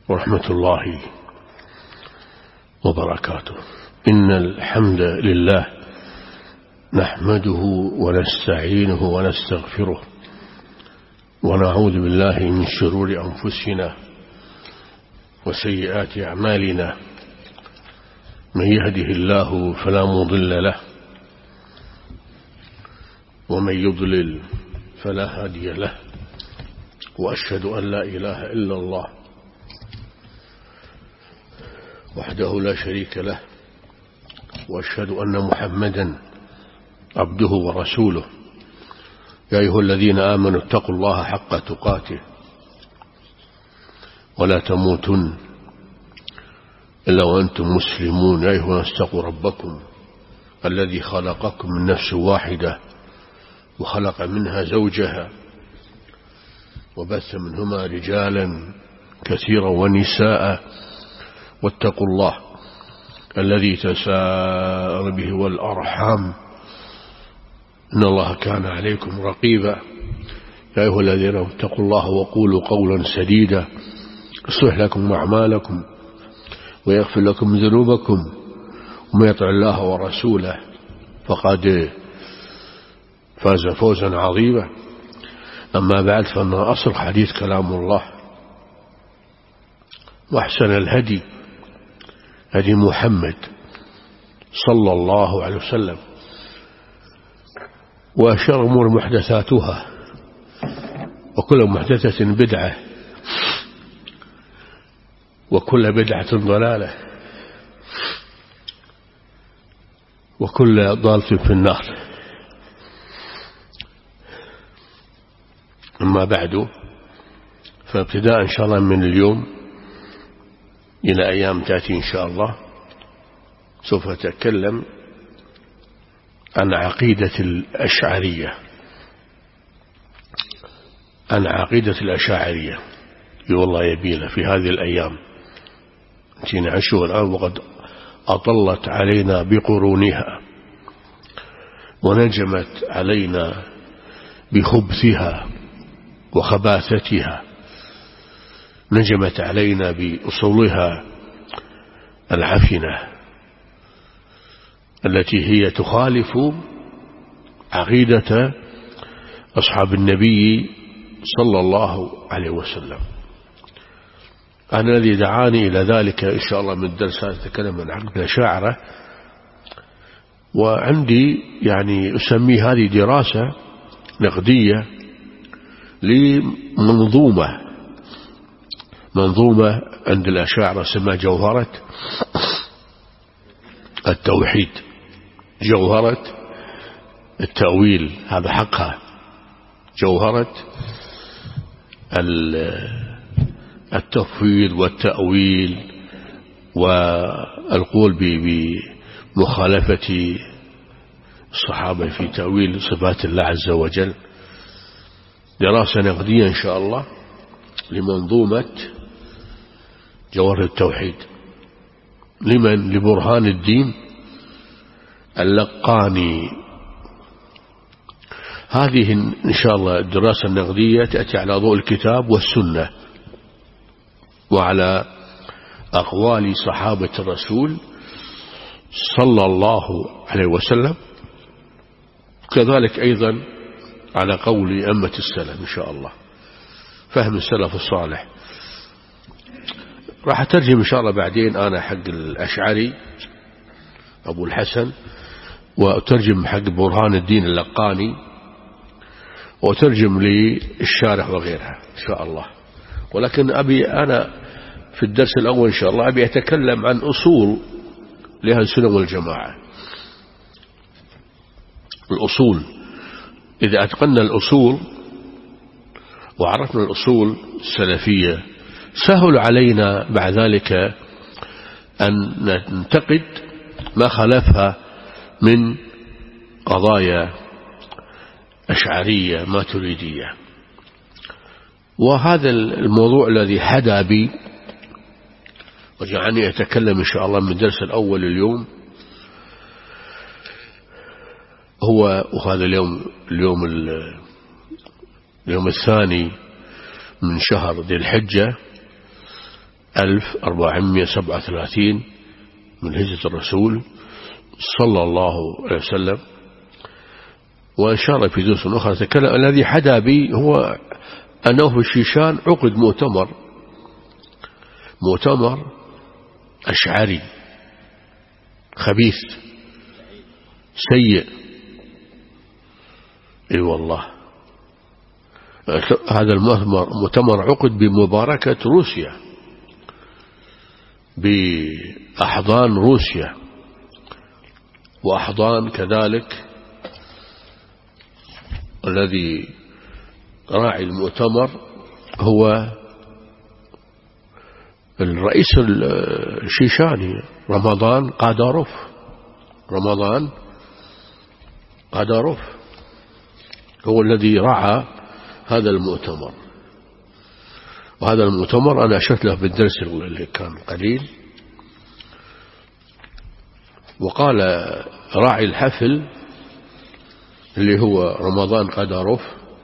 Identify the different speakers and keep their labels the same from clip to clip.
Speaker 1: ورحمة الله وبركاته. إن الحمد لله نحمده ونستعينه ونستغفره ونعوذ بالله من شرور أنفسنا وسيئات أعمالنا. من يهده الله فلا مضل له ومن يضلل فلا هادي له، وأشهد أن لا إله إلا الله وحده لا شريك له، وأشهد أن محمدا عبده ورسوله. يا أيها الذين آمنوا اتقوا الله حق تقاته ولا تموتن إلا وأنتم مسلمون. يا أيها الناس اتقوا ربكم الذي خلقكم من نفس واحدة وخلق منها زوجها وبث منهما رجالا كثيرا ونساء، واتقوا الله الذي تساءل به والأرحام إن الله كان عليكم رقيبا. يا أيها الذين اتقوا الله وقولوا قولا سديدا يصلح لكم أعمالكم ويغفر لكم ذنوبكم، ومن يطع الله ورسوله فقد فاز فوزا عظيما. أما بعد، فإن أصل حديث كلام الله، وأحسن الهدي هدي محمد صلى الله عليه وسلم، وشر الأمور محدثاتها، وكل محدثة بدعة، وكل بدعة ضلالة، وكل ضالة في النار. أما بعد، فابتداء إن شاء الله من اليوم إلى أيام تأتي إن شاء الله سوف أتكلم عن عقيدة الأشعرية. عن عقيدة الأشاعرية. والله يبينا في هذه الأيام نتينا عشوه الآن، وقد أطلت علينا بقرونها ونجمت علينا بخبثها وخباثتها، نجمت علينا بأصولها العفنة التي هي تخالف عقيدة أصحاب النبي صلى الله عليه وسلم. أنا الذي دعاني إلى ذلك إن شاء الله من الدرس أتكلم عن عقيدة الأشاعرة، وعندي يعني أسمي هذه دراسة نقدية لمنظومة عند الأشاعرة اسمها جوهرة التوحيد، جوهرة التأويل، هذا حقها، جوهرة التفويض والتأويل والقول بمخالفة الصحابة في تأويل صفات الله عز وجل. دراسة نقدية إن شاء الله لمنظومة جوهرة التوحيد. لمن؟ لبرهان الدين اللقاني. هذه إن شاء الله الدراسة النقدية تأتي على ضوء الكتاب والسنة وعلى أقوال صحابة الرسول صلى الله عليه وسلم، كذلك أيضا على قول أمة السلف إن شاء الله، فهم السلف الصالح. راح أترجم إن شاء الله بعدين أنا حق الأشعري أبو الحسن، وأترجم حق برهان الدين اللقاني، وأترجم للشارح وغيرها إن شاء الله. ولكن أبي أنا في الدرس الأول إن شاء الله أبي أتكلم عن أصول لأهل السنة والجماعة. الأصول، إذا أتقنا الأصول وعرفنا الأصول السلفية سهل علينا بعد ذلك أن ننتقد ما خلفها من قضايا أشعرية ماتريدية. وهذا الموضوع الذي حدا بي وجعلني أتكلم إن شاء الله من الدرس الأول اليوم هو، وهذا اليوم الثاني من شهر ذي الحجة 1437 من هجرة الرسول صلى الله عليه وسلم. وأشار في دروس أخرى تكلم الذي حدا بي هو أنه في الشيشان عقد مؤتمر أشعري خبيث سيء. اي والله هذا المؤتمر عقد بمباركة روسيا، بأحضان روسيا وأحضان كذلك الذي راعي المؤتمر هو الرئيس الشيشاني رمضان قاداروف هو الذي رعى هذا المؤتمر. وهذا المؤتمر أنا أشرت له بالدرس اللي كان قليل. وقال راعي الحفل اللي هو رمضان قاداروف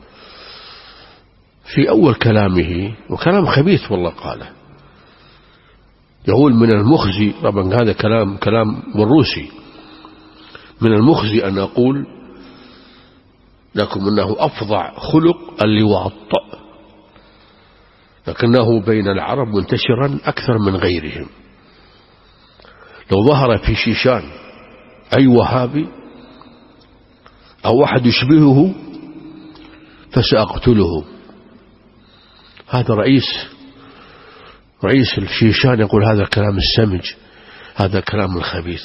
Speaker 1: في أول كلامه، وكلام خبيث والله، قاله يقول من المخزي، طبعا هذا كلام بالروسي، من المخزي أن أقول لكم أنه أفظع خلق اللواط، لكنه بين العرب منتشرا أكثر من غيرهم. لو ظهر في شيشان أي وهابي أو أحد يشبهه فسأقتله. هذا رئيس الشيشان يقول هذا الكلام السمج، هذا الكلام الخبيث.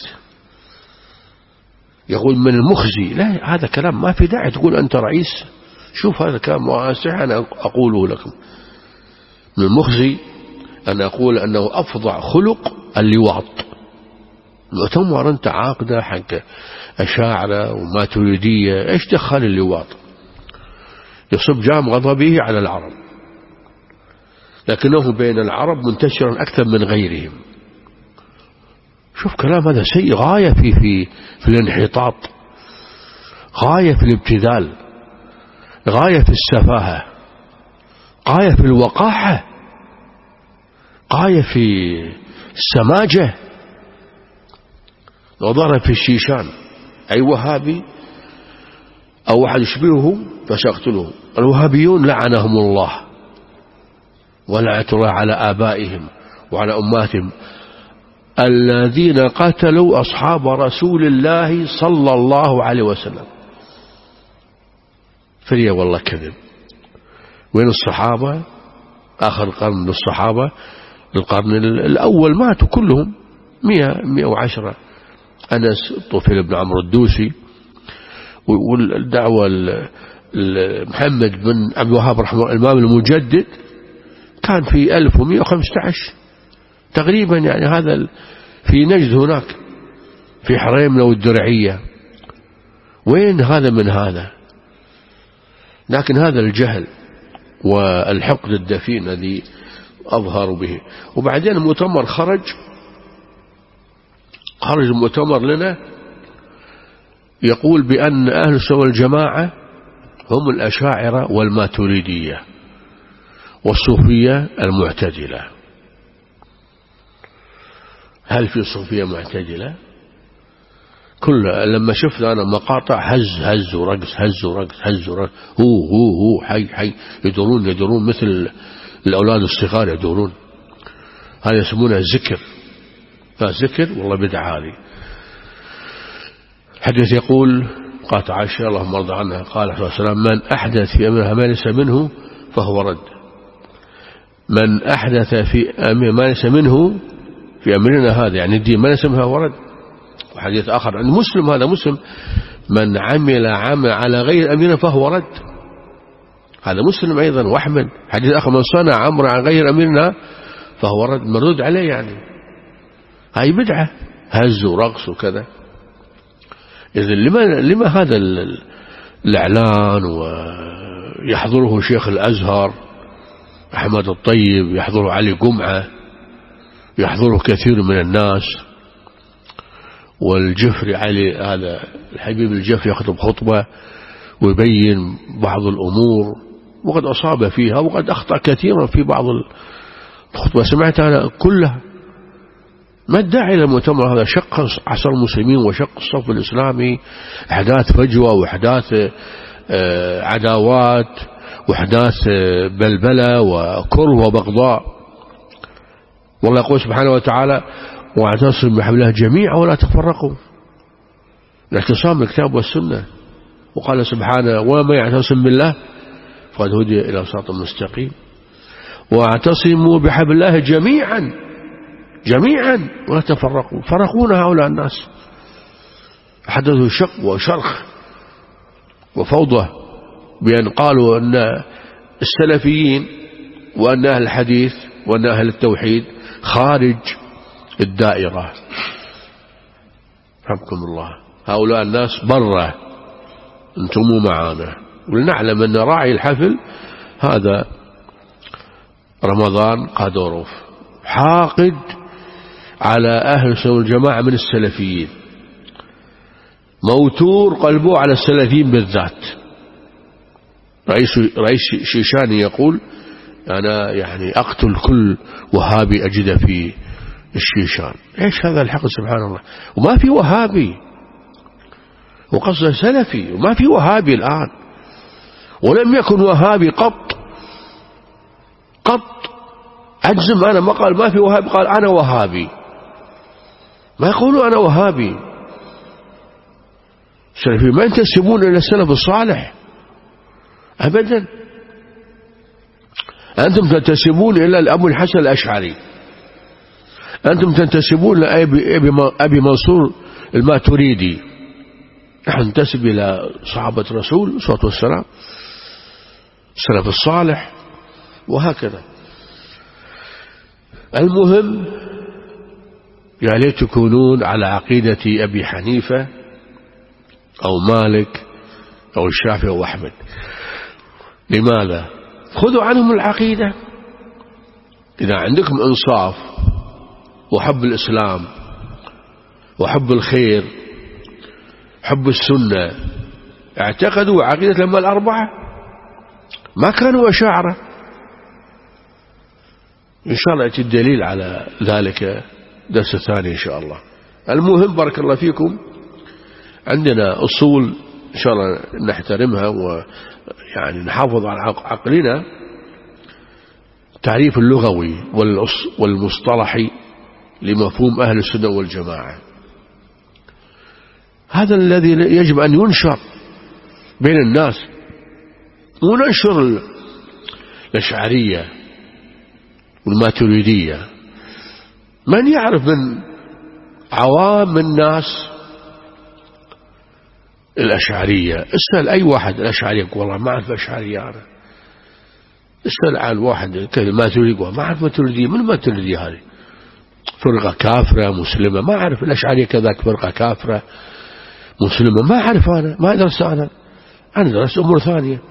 Speaker 1: يقول من المخزي، لا هذا كلام ما في داعي تقول أنت رئيس. شوف هذا الكلام واسع أنا أقوله لكم. من المخزي أن أقول أنه أفظع خلق اللواط. مؤتمر أنت عاقدة حق أشاعرة وماتريدية، إيش دخل اللواط؟ يصب جام غضبه على العرب، لكنه بين العرب منتشرا أكثر من غيرهم. شوف كلام هذا سيء، غاية في الانحطاط، غاية في الابتذال، غاية في السفاهة، غاية في الوقاحة، غاية في السماجة. وظهر في الشيشان أي وهابي أو واحد يشبهه فسيقتله. الوهابيون لعنهم الله ولعنة الله على آبائهم وعلى أماتهم الذين قتلوا أصحاب رسول الله صلى الله عليه وسلم. فريا والله كذب. وين الصحابة؟ آخر القرن للصحابة، القرن الأول ماتوا كلهم 110. أنس، طفيل بن عمرو الدوسي، والدعوة محمد بن عبد الوهاب رحمه الله الإمام المجدد كان في 1115 تقريبا. يعني هذا في نجد هناك في حريمنا والدرعية. وين هذا من هذا؟ لكن هذا الجهل والحقد الدفين الذي أظهروا به. وبعدين المؤتمر خرج المؤتمر لنا يقول بأن أهل السنة والجماعة هم الأشاعرة والماتريدية والصوفية المعتدلة. هل في صوفية معتدلة؟ لما شفت أنا مقاطع هز ورقص هو حي يدورون مثل الأولاد الصغار يدورون. هذا يسمونه ذكر. فذكر والله بدعة هذه. حديث يقول قالت عائشة اللهم ارضى عنها قال عليه الصلاة والسلام من أحدث في أمرها ما ليس منه فهو رد. من أحدث في أمر ما ليس منه في أمرنا هذا يعني الدين ما ليس منه فهو رد. وحديث آخر عن مسلم، هذا مسلم، من عمل على غير أمرنا فهو رد. هذا مسلم أيضا. وأحمد حديث آخر من صنع أمر عن غير أمرنا فهو رد، مردود عليه. يعني هاي بدعة، هز ورقص وكذا. إذن لما هذا الإعلان؟ ويحضره شيخ الأزهر أحمد الطيب، يحضره علي جمعة، يحضره كثير من الناس، والجفري علي هذا الحبيب الجفري يخطب خطبة ويبين بعض الأمور، وقد أصاب فيها وقد أخطأ كثيرا في بعض الخطبة سمعتها أنا كلها. ما الداعي للمؤتمر هذا؟ شق عصر المسلمين وشق الصف الإسلامي، أحداث فجوة وأحداث عداوات وأحداث بلبلة وكره وبغضاء. والله يقول سبحانه وتعالى: واعتصموا بحبل الله جميعا ولا تفرقوا. الاعتصام بالكتاب والسنة. وقال سبحانه: وما يعتصم بالله فقد هدي إلى صراط مستقيم. واعتصموا بحبل الله جميعا ولا تفرقوا. فرقونا هؤلاء الناس، حدثوا شق وشرخ وفوضى بأن قالوا أن السلفيين وأن أهل الحديث وأن أهل التوحيد خارج الدائرة. رحمكم الله. هؤلاء الناس برة، أنتم معانا. ولنعلم أن راعي الحفل هذا رمضان قادوروف، حاقد على أهل السنة والجماعة من السلفيين، موتور قلبه على السلفيين بالذات. رئيس شيشاني يقول: أنا يعني أقتل كل وهابي أجد في الشيشان. إيش هذا الحق؟ سبحان الله. وما في وهابي، وقصده سلفي، وما في وهابي الآن، ولم يكن وهابي قط. أجزم أنا، ما قال ما في وهابي، قال أنا وهابي. ما يقولوا أنا وهابي. السلفي ما ينتسبون إلى السلف الصالح أبدا. أنتم تنتسبون إلى أبو الحسن الأشعري، أنتم تنتسبون لأبي منصور الماتريدي. نحن ننتسب إلى صحابة الرسول صلى الله عليه وسلم، السلف الصالح، وهكذا. المهم يا ليت تكونون على عقيدة أبي حنيفة أو مالك أو الشافعي أو أحمد. لماذا؟ خذوا عنهم العقيدة. إذا عندكم إنصاف وحب الإسلام وحب الخير، حب السنة، اعتقدوا عقيدة لما الأربعة، ما كانوا أشاعرة. إن شاء الله يأتي الدليل على ذلك درس ثاني إن شاء الله. المهم بارك الله فيكم، عندنا أصول إن شاء الله نحترمها ويعني نحافظ على عقلنا. تعريف اللغوي والمصطلحي لمفهوم أهل السنة والجماعة، هذا الذي يجب أن ينشر بين الناس، وننشر الأشعرية والماتريدية. من يعرف من عوام الناس الأشعرية؟ اسأل أي واحد الأشعرية يقول والله ما أعرف أشعرية أنا. اسأل عن واحد الماتريدي يقول ما أعرف ماتريدية. من الماتريدية هذه؟ فرقة كافرة مسلمة؟ ما أعرف. الأشعرية كذلك فرقة كافرة مسلمة؟ ما أعرف. أنا ما أدرس. أنا درست أمور ثانية.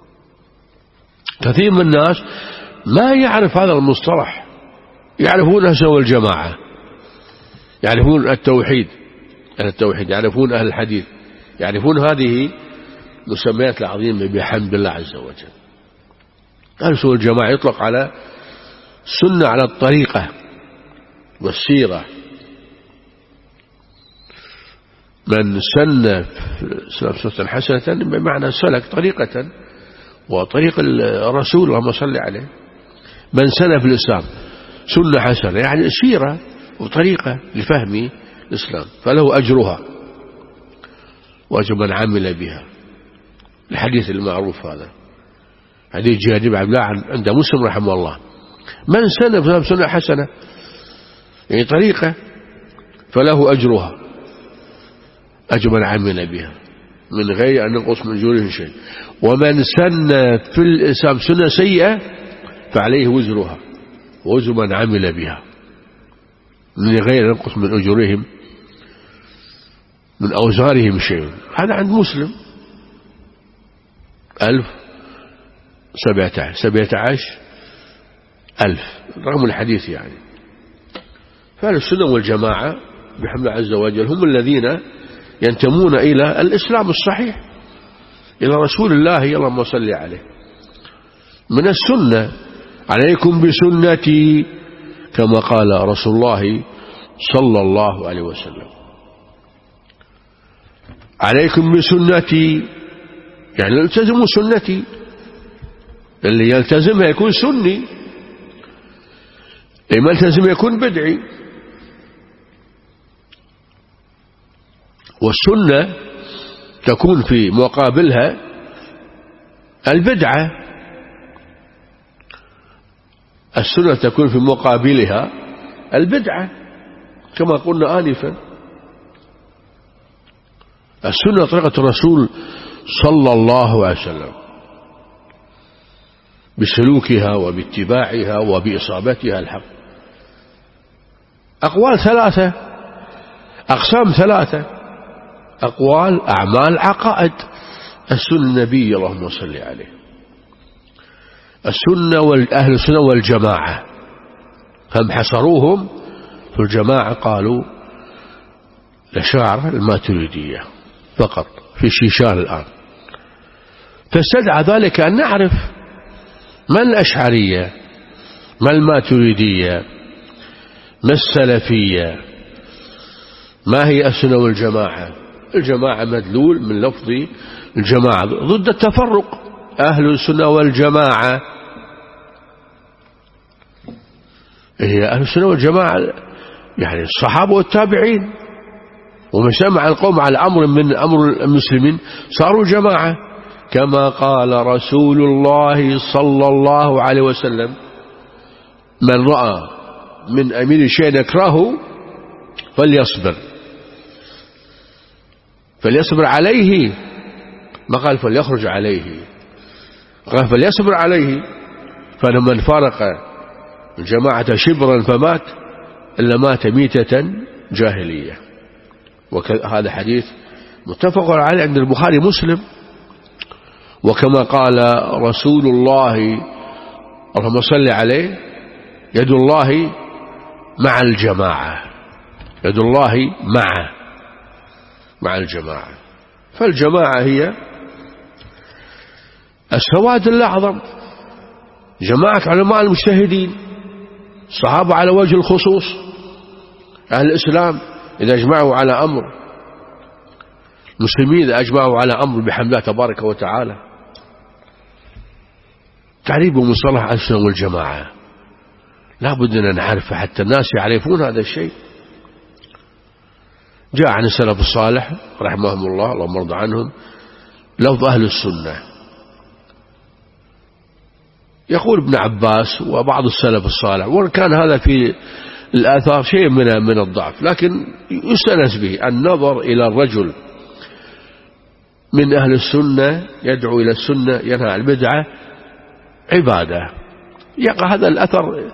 Speaker 1: كثير من الناس ما يعرف هذا المصطلح. يعرفون أهل السنة والجماعة، يعرفون التوحيد، يعرفون أهل الحديث، يعرفون هذه مسميات العظيمة بحمد الله عز وجل. أهل السنة والجماعة يطلق على السنة، على الطريقة والسيرة. من سن سنة حسنة بمعنى سلك طريقة، وطريق الرسول اللهم صل عليه. من سن في الإسلام سنة حسنة يعني سيرة وطريقة لفهم الإسلام، فله أجرها وأجر من عمل بها. الحديث المعروف هذا حديث جابر بن عبد الله عند مسلم رحمه الله: من سن في الإسلام سنة حسنة يعني طريقة فله أجرها أجر من عمل بها من غير أن ينقص من أجورهم شيء. ومن سن في الإسلام سنة سيئة فعليه وزرها ووزر من عمل بها من غير أن ينقص من أجورهم من أوزارهم شيء. هذا عند مسلم 17,000 رقم الحديث يعني. فأهل السنة والجماعة بحمد الله عز وجل هم الذين ينتمون إلى الإسلام الصحيح، إلى رسول الله اللهم صل عليه. من السنة عليكم بسنتي كما قال رسول الله صلى الله عليه وسلم. عليكم بسنتي يعني التزموا سنتي، اللي يلتزمها يكون سني، اللي ما يلتزم يكون بدعي. والسنة تكون في مقابلها البدعة، السنة تكون في مقابلها البدعة كما قلنا آنفا. السنة طريقة الرسول صلى الله عليه وسلم بسلوكها وباتباعها وبإصابتها الحق. أقوال ثلاثة، أقسام ثلاثة: أقوال، أعمال، عقائد. السنة النبي اللهم صل عليه. السنة والأهل السنة والجماعة هم حصروهم في الجماعة، قالوا لشاعر الماتريدية فقط في الشيشان الآن. فاستدعى ذلك أن نعرف ما الأشعرية، ما الماتريدية، ما السلفية، ما هي السنة والجماعة. الجماعة مدلول من لفظ الجماعة ضد التفرق. أهل السنة والجماعة هي أهل السنة والجماعة يعني الصحابة والتابعين، ومن سمع القوم على أمر من أمر المسلمين صاروا جماعة. كما قال رسول الله صلى الله عليه وسلم: من رأى من أمير شيء يكرهه فليصبر عليه، ما قال فليخرج عليه، قال فليصبر عليه. فلمن فارق الجماعة شبرا فمات إلا مات ميتة جاهلية. وهذا حديث متفق عليه عند البخاري مسلم. وكما قال رسول الله اللهم صل عليه: يد الله مع الجماعة، يد الله مع الجماعة. فالجماعة هي السواد الأعظم، جماعة علماء المجتهدين، الصحابة على وجه الخصوص، أهل الإسلام إذا أجمعوا على أمر، المسلمين إذا أجمعوا على أمر بحمد الله تبارك وتعالى. تعريف مصطلح السنة والجماعة لا بد أن نعرفه حتى الناس يعرفون هذا الشيء. جاء عن السلف الصالح رحمهم الله اللهم ارض عنهم لفظ أهل السنة. يقول ابن عباس وبعض السلف الصالح، وإن كان هذا في الآثار شيء من الضعف، لكن يستأنس به النظر إلى الرجل من أهل السنة يدعو إلى السنة ينهى عن البدعة عبادة. يقع هذا الأثر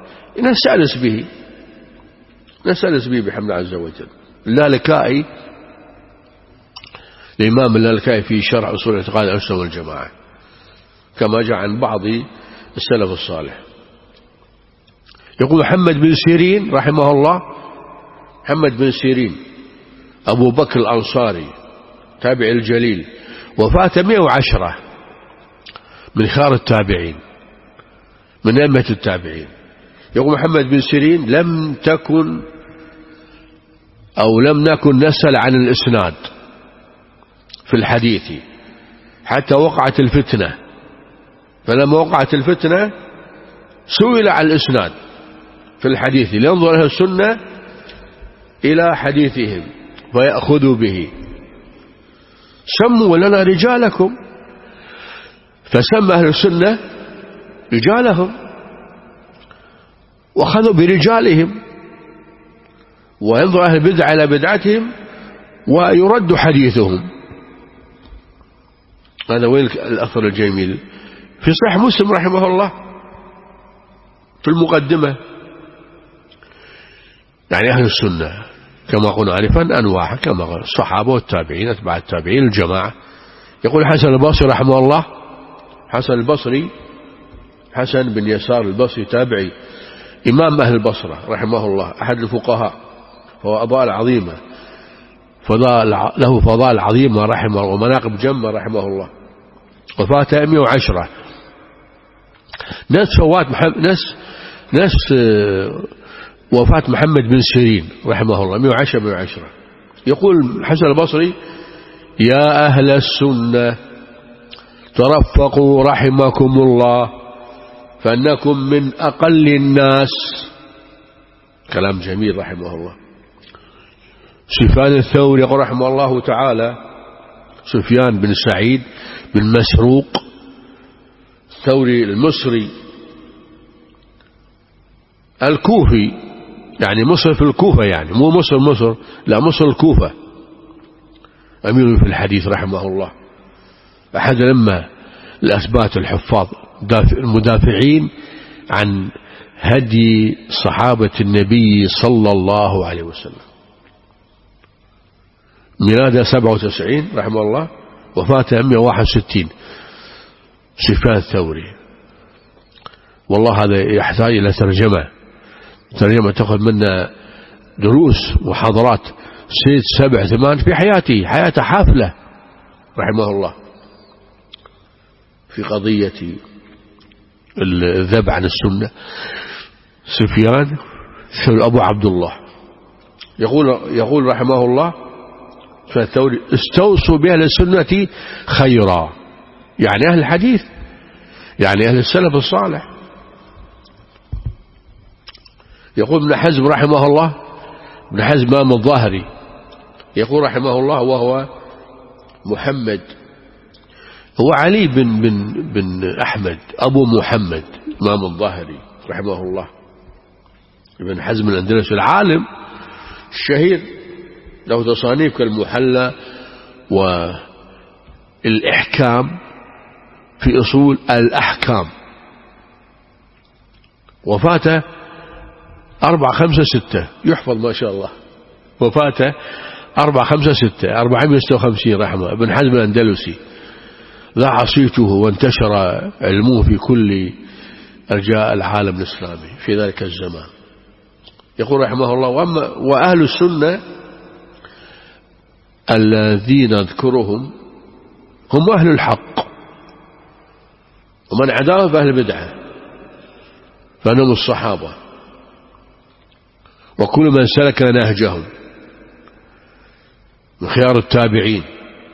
Speaker 1: نستأنس به بحمد الله عز وجل. اللالكائي، الإمام اللالكائي في شرح أصول اعتقاد أهل السنة والجماعة كما جاء عن بعض السلف الصالح، يقول محمد بن سيرين رحمه الله، محمد بن سيرين أبو بكر الأنصاري تابع الجليل، وفاة 110 من خيار التابعين من أئمة التابعين. يقول محمد بن سيرين: لم نكن نسأل عن الإسناد في الحديث حتى وقعت الفتنة، فلما وقعت الفتنة سئل عن الإسناد في الحديث لينظر أهل السنة إلى حديثهم فيأخذوا به. سموا لنا رجالكم، فسمى أهل السنة رجالهم وأخذوا برجالهم، وينظر أهل البدع إلى بدعتهم ويرد حديثهم. هذا وين الأثر الجميل في صحيح مسلم رحمه الله في المقدمة. يعني أهل السنة كما قلنا عارفا أنواع، كما قال الصحابة والتابعين أتباع التابعين الجماعة. يقول حسن البصري رحمه الله، حسن البصري حسن بن يسار البصري تابعي إمام أهل البصرة رحمه الله، أحد الفقهاء، فهو أضواء عظيمة، له فضائل عظيمة رحمه الله ومناقب جمة رحمه الله. وفاة 110 ناس وفاة محمد بن سيرين رحمه الله 110. يقول حسن البصري: يا أهل السنة ترفقوا رحمكم الله فأنكم من أقل الناس. كلام جميل رحمه الله. سفيان الثوري يقول رحمه الله تعالى، سفيان بن سعيد بن مسروق الثوري المصري الكوفي، يعني مصر في الكوفة، يعني مو مصر لا، مصر الكوفة، أمير في الحديث رحمه الله، أحد لما الأثبات الحفاظ المدافعين عن هدي صحابة النبي صلى الله عليه وسلم. ميلاده 97 رحمه الله، وفاته 161. سفيان الثوري، والله هذا يحتاج إلى ترجمة تأخذ منا دروس وحضرات. 6 7 8 في حياته حافلة رحمه الله في قضية الذب عن السنة. سفيان أبو عبد الله يقول رحمه الله فالثوري: استوصوا بأهل السنة خيرا، يعني أهل الحديث، يعني أهل السلف الصالح. يقول ابن حزم رحمه الله، ابن حزم إمام الظاهري يقول رحمه الله، وهو محمد، هو علي بن أحمد أبو محمد إمام الظاهري رحمه الله، ابن حزم الأندلسي العالم الشهير، له تصانيف كالمحلى والإحكام في أصول الأحكام. وفاته 456 يحفظ ما شاء الله، وفاته 456 456 رحمه. ابن حزم الأندلسي ذاع صيته وانتشر علمه في كل أرجاء العالم الإسلامي في ذلك الزمان. يقول رحمه الله: وأهل السنة الذين نذكرهم هم أهل الحق، ومن عداهم فأهل البدعة، فأنهم الصحابة وكل من سلك نهجهم من خيار التابعين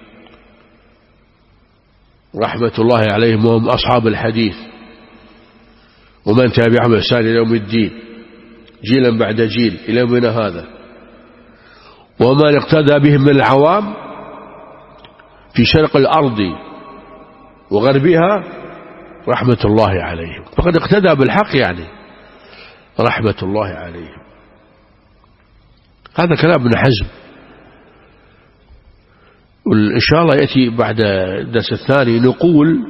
Speaker 1: رحمة الله عليهم، وهم أصحاب الحديث، ومن تابعهم بإحسان إلى يوم الدين جيلا بعد جيل إلى يومنا هذا، ومن اقتدى بهم من العوام في شرق الأرض وغربها رحمة الله عليهم، فقد اقتدى بالحق يعني رحمة الله عليهم. هذا كلام ابن حزم، وإن شاء الله يأتي بعد الدرس الثاني نقول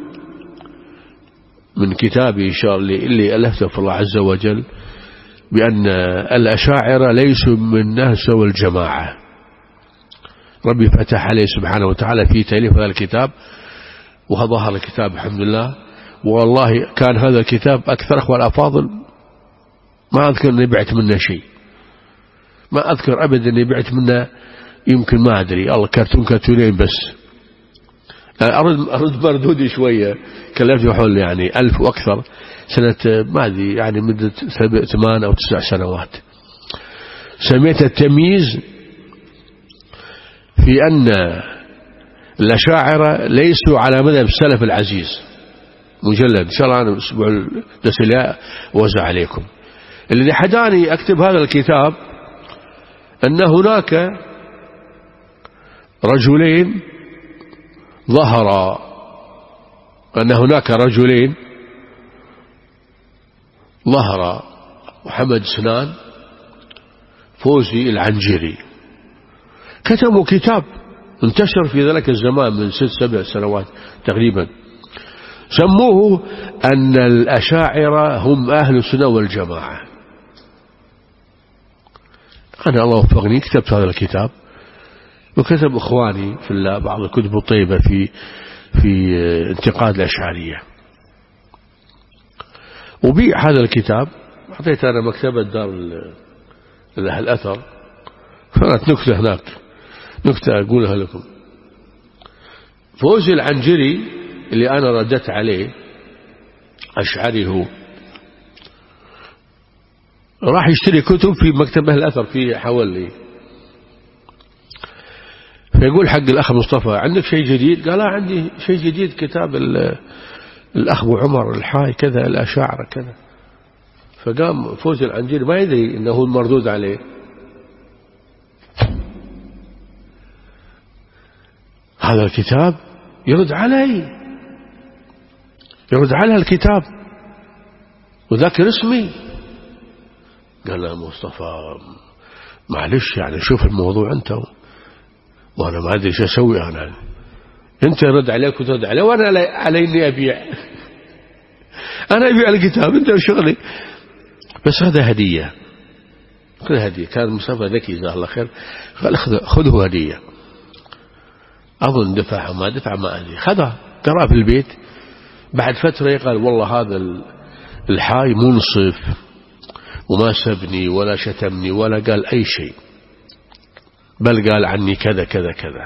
Speaker 1: من كتابي إن شاء الله اللي ألفته في الله عز وجل بأن الأشاعرة ليسوا من أهل السنة والجماعة. ربي فتح عليه سبحانه وتعالى في تأليف هذا الكتاب، وظهر الكتاب الحمد لله. والله كان هذا الكتاب أكثر أخوة الأفاضل ما أذكر أني بعت منه شيء، ما أذكر أبدا أني بعت منه، يمكن ما أدري الله كرتونين بس. أرد مردودي شوية، كلفني حول يعني 1000 وأكثر سنة ما أدري يعني مدة 8 أو 9 سنوات. سميت التمييز في أن الأشاعرة ليسوا على مذهب السلف العزيز. مجلد إن شاء الله أنا الأسبوع الدسلية وزع عليكم. الذي حداني أكتب هذا الكتاب أن هناك رجلين ظهر محمد سنان فوزي العنجري، كتبوا كتاب انتشر في ذلك الزمان من 6 7 سنوات تقريبا، سموه أن الأشاعرة هم أهل السنة والجماعة. أنا الله وفقني كتبت هذا الكتاب، وكتب إخواني في الله بعض الكتب الطيبة في انتقاد الأشعرية. وبيع هذا الكتاب، أعطيت أنا مكتبة دار الأثر، كانت نكتة هناك، نكتة أقولها لكم. فوزي العنجري اللي أنا ردت عليه أشعري هو، راح يشتري كتب في مكتبه الأثر في حوالي، فيقول حق الأخ مصطفى عندك شيء جديد؟ قال عندي شيء جديد، كتاب الأخ أبو عمر الحاي كذا الأشاعرة كذا. فقام فوز العنجيل ما يدري إنه المردود عليه، هذا الكتاب يرد علي، يرد على الكتاب وذاكر اسمي. قال له مصطفى معلش يعني شوف الموضوع أنت، وأنا ما أدري شو أسوي أنا، أنت يرد عليك وترد عليه، وأنا علي إني أبيع، أنا أبيع الكتاب أنت وشغلي. بس هذا هدية، خذ هدية. كان مصطفى ذكي جزاه الله خير، قال خذه هدية. أظن دفع ما دفع ما أدري، خذها قرأ في البيت. بعد فترة قال والله هذا الحاي منصف وما سبني ولا شتمني ولا قال أي شيء، بل قال عني كذا كذا كذا.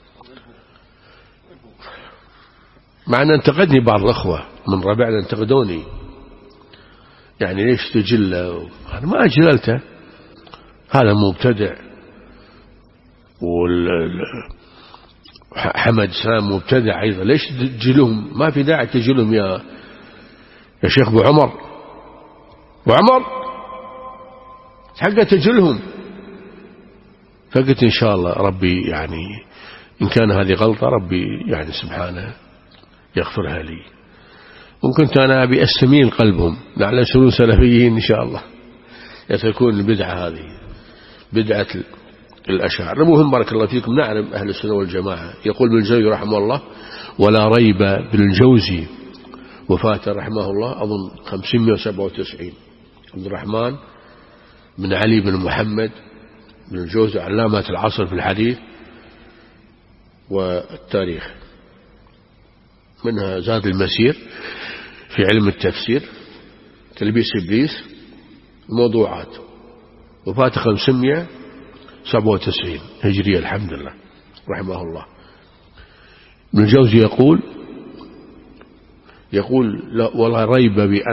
Speaker 1: مع أن انتقدني بعض الأخوة من ربعنا، انتقدوني يعني ليش تجله؟ أنا ما أجللته، هذا مبتدع، حمد سام مبتدع أيضا، ليش تجلهم؟ ما في داعي تجلهم يا شيخ أبو عمر، أبو عمر حقا تجلهم. فقلت إن شاء الله ربي يعني إن كان هذه غلطة ربي يعني سبحانه يغفرها لي، وكنت أنا أبي أستميل قلبهم لعل يصيرون سلفيين إن شاء الله، يتركون البدعة هذه بدعة الأشاعرة. المهم بارك الله فيكم، نعلم أهل السنة والجماعة. يقول ابن الجوزي رحمه الله: ولا ريب بن الجوزي وفاته رحمه الله أظن 597، عبد الرحمن بن علي بن محمد بن الجوزي، علامة العصر في الحديث والتاريخ، منها زاد المسير في علم التفسير، تلبيس إبليس، موضوعات. وفاته 597 هجرية الحمد لله رحمه الله. ابن الجوزي يقول لا ولا ريب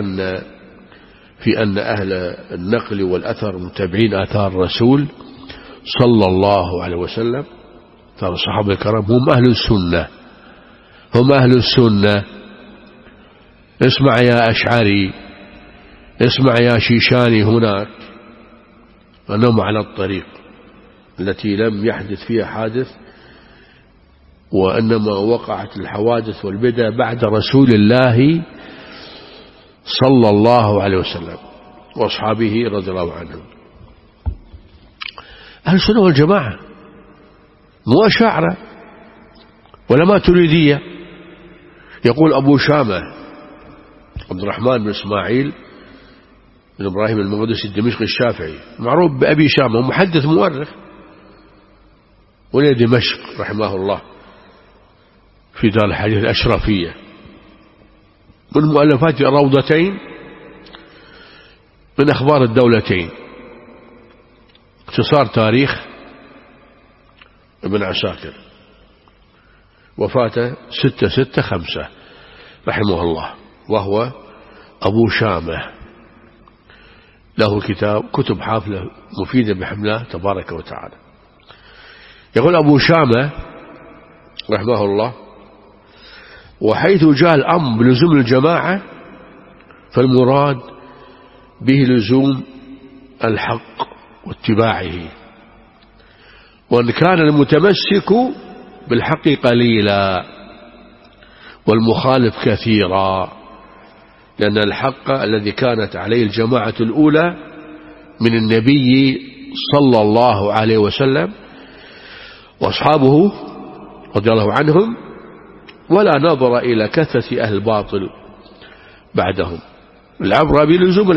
Speaker 1: في أن أهل النقل والأثر متابعين آثار الرسول صلى الله عليه وسلم، ترى الصحابة الكرام هم أهل السنة، هم أهل السنة. اسمع يا أشعري، اسمع يا شيشاني هناك، أنهم على الطريق التي لم يحدث فيها حادث، وإنما وقعت الحوادث والبدع بعد رسول الله صلى الله عليه وسلم وأصحابه رضي الله عنهم. أهل السنة والجماعة مو أشاعرة ولا ماتريدية. يقول أبو شامة عبد الرحمن بن إسماعيل بن إبراهيم المقدسي الدمشقي الشافعي، معروف بأبي شامة، محدث مؤرخ، ولي دمشق رحمه الله في دار الحديث الأشرفية، من مؤلفات روضتين من أخبار الدولتين، اختصار تاريخ ابن عساكر، وفاته 665 رحمه الله، وهو أبو شامة، له كتب حافلة مفيدة بحمد الله تبارك وتعالى. يقول أبو شامة رحمه الله: وحيث جاء الأمر بلزوم الجماعة فالمراد به لزوم الحق واتباعه، وأن كان المتمسك بالحق قليلا والمخالف كثيرا، لأن الحق الذي كانت عليه الجماعة الأولى من النبي صلى الله عليه وسلم وأصحابه رضي الله عنهم، ولا نظر إلى كثرة أهل الباطل بعدهم. العبرة بلزوم